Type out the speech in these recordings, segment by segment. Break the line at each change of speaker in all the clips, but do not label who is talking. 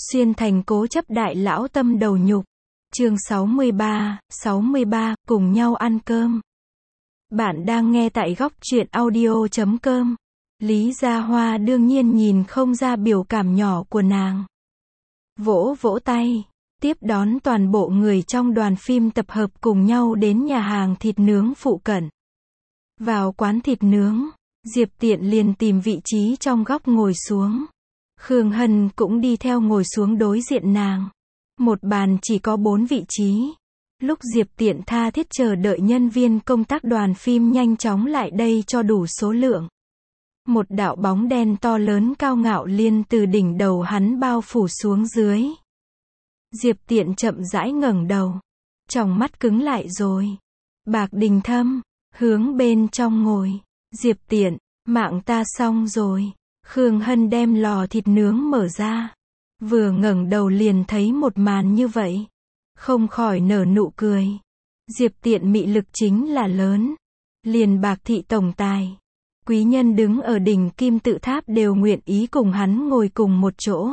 Xuyên thành cố chấp đại lão tâm đầu nhục. Chương 63, cùng nhau ăn cơm. Bạn đang nghe tại góc truyện audio.com. Lý Gia Hoa đương nhiên nhìn không ra biểu cảm nhỏ của nàng. Vỗ vỗ tay, tiếp đón toàn bộ người trong đoàn phim tập hợp cùng nhau đến nhà hàng thịt nướng phụ cận. Vào quán thịt nướng, Diệp Tiện liền tìm vị trí trong góc ngồi xuống. Khương Hân cũng đi theo ngồi xuống đối diện nàng. Một bàn chỉ có 4 vị trí. Lúc Diệp Tiện tha thiết chờ đợi nhân viên công tác đoàn phim nhanh chóng lại đây cho đủ số lượng. Một đạo bóng đen to lớn cao ngạo liên từ đỉnh đầu hắn bao phủ xuống dưới. Diệp Tiện chậm rãi ngẩng đầu. Tròng mắt cứng lại rồi. Bạc Đình Thâm, hướng bên trong ngồi. Diệp Tiện, mạng ta xong rồi. Khương Hân đem lò thịt nướng mở ra. Vừa ngẩng đầu liền thấy một màn như vậy. Không khỏi nở nụ cười. Diệp Tiện mị lực chính là lớn. Liền Bạc thị tổng tài, quý nhân đứng ở đỉnh kim tự tháp đều nguyện ý cùng hắn ngồi cùng một chỗ.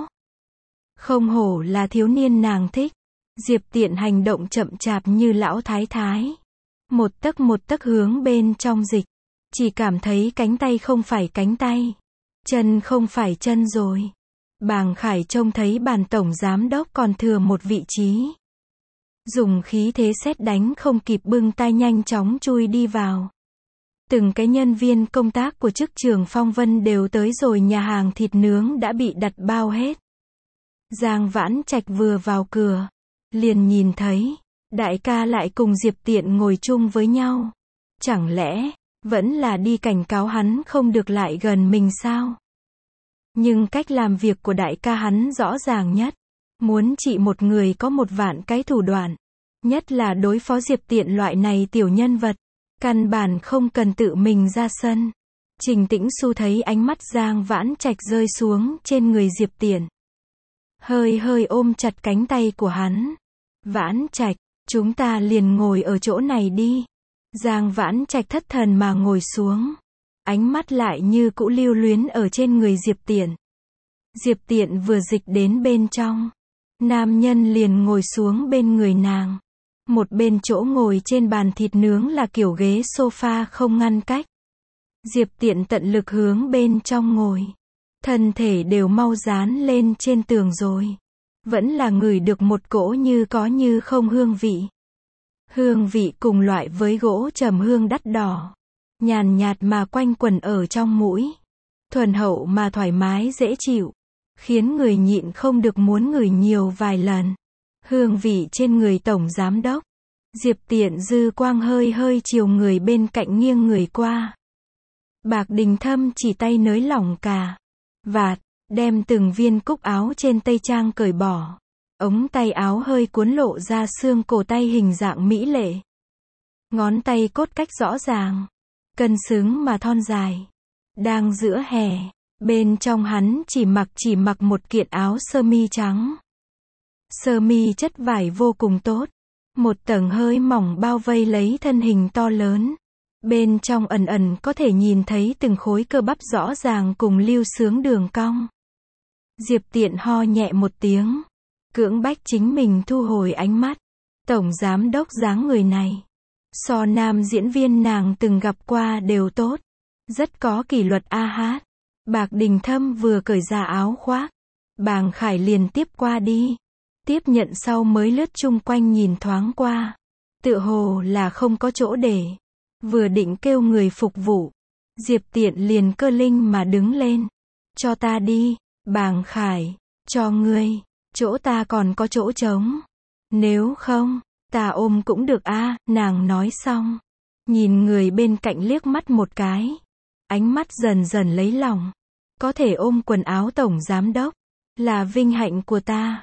Không hổ là thiếu niên nàng thích. Diệp Tiện hành động chậm chạp như lão thái thái. Một tấc hướng bên trong dịch. Chỉ cảm thấy cánh tay không phải cánh tay. Chân không phải chân rồi. Bàng Khải trông thấy bàn tổng giám đốc còn thừa một vị trí. Dùng khí thế sét đánh không kịp bưng tay nhanh chóng chui đi vào. Từng cái nhân viên công tác của chức trường Phong Vân đều tới rồi, nhà hàng thịt nướng đã bị đặt bao hết. Giang Vãn Trạch vừa vào cửa, liền nhìn thấy, đại ca lại cùng Diệp Tiện ngồi chung với nhau. Chẳng lẽ, vẫn là đi cảnh cáo hắn không được lại gần mình sao? Nhưng cách làm việc của đại ca hắn rõ ràng nhất. Muốn trị một người có 1.000 cái thủ đoạn. Nhất là đối phó Diệp Tiện loại này tiểu nhân vật. Căn bản không cần tự mình ra sân. Trình Tĩnh Xu thấy ánh mắt Giang Vãn Trạch rơi xuống trên người Diệp Tiện. Hơi ôm chặt cánh tay của hắn. Vãn Trạch, chúng ta liền ngồi ở chỗ này đi. Giang Vãn Trạch thất thần mà ngồi xuống. Ánh mắt lại như cũ lưu luyến ở trên người Diệp Tiện. Diệp Tiện vừa dịch đến bên trong. Nam nhân liền ngồi xuống bên người nàng. Một bên chỗ ngồi trên bàn thịt nướng là kiểu ghế sofa không ngăn cách. Diệp Tiện tận lực hướng bên trong ngồi. Thân thể đều mau dán lên trên tường rồi. Vẫn là ngửi được một cỗ như có như không hương vị. Hương vị cùng loại với gỗ trầm hương đắt đỏ. Nhàn nhạt mà quanh quẩn ở trong mũi. Thuần hậu mà thoải mái dễ chịu. Khiến người nhịn không được muốn ngửi nhiều vài lần. Hương vị trên người tổng giám đốc. Diệp Tiện dư quang hơi chiều người bên cạnh nghiêng người qua. Bạc Đình Thâm chỉ tay nới lỏng cà vạt, đem từng viên cúc áo trên tây trang cởi bỏ. Ống tay áo hơi cuốn lộ ra xương cổ tay hình dạng mỹ lệ. Ngón tay cốt cách rõ ràng, cân xứng mà thon dài. Đang giữa hè, bên trong hắn chỉ mặc một kiện áo sơ mi trắng. Sơ mi chất vải vô cùng tốt. Một tầng hơi mỏng bao vây lấy thân hình to lớn. Bên trong ẩn có thể nhìn thấy từng khối cơ bắp rõ ràng cùng lưu xướng đường cong. Diệp Tiện ho nhẹ một tiếng. Cưỡng bách chính mình thu hồi ánh mắt. Tổng giám đốc dáng người này. So nam diễn viên nàng từng gặp qua đều tốt. Rất có kỷ luật a hát. Bạc Đình Thâm vừa cởi ra áo khoác. Bàng Khải liền tiếp qua đi. Tiếp nhận sau mới lướt chung quanh nhìn thoáng qua. Tựa hồ là không có chỗ để. Vừa định kêu người phục vụ. Diệp Tiện liền cơ linh mà đứng lên. Cho ta đi, Bàng Khải, cho ngươi. Chỗ ta còn có chỗ trống. Nếu không, ta ôm cũng được a. Nàng nói xong. Nhìn người bên cạnh liếc mắt một cái. Ánh mắt dần lấy lòng. Có thể ôm quần áo tổng giám đốc. Là vinh hạnh của ta.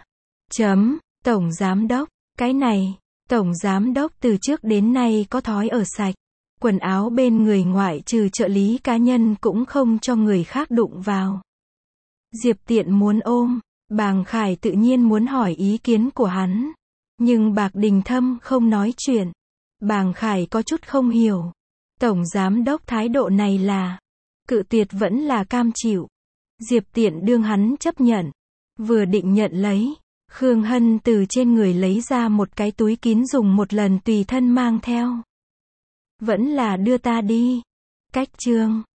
Tổng giám đốc, cái này, tổng giám đốc từ trước đến nay có thói ở sạch. Quần áo bên người ngoại trừ trợ lý cá nhân cũng không cho người khác đụng vào. Diệp Tiện muốn ôm, Bàng Khải tự nhiên muốn hỏi ý kiến của hắn. Nhưng Bạc Đình Thâm không nói chuyện. Bàng Khải có chút không hiểu. Tổng giám đốc thái độ này là cự tuyệt vẫn là cam chịu. Diệp Tiện đương hắn chấp nhận. Vừa định nhận lấy, Khương Hân từ trên người lấy ra một cái túi kín dùng một lần tùy thân mang theo. Vẫn là đưa ta đi. Cách chương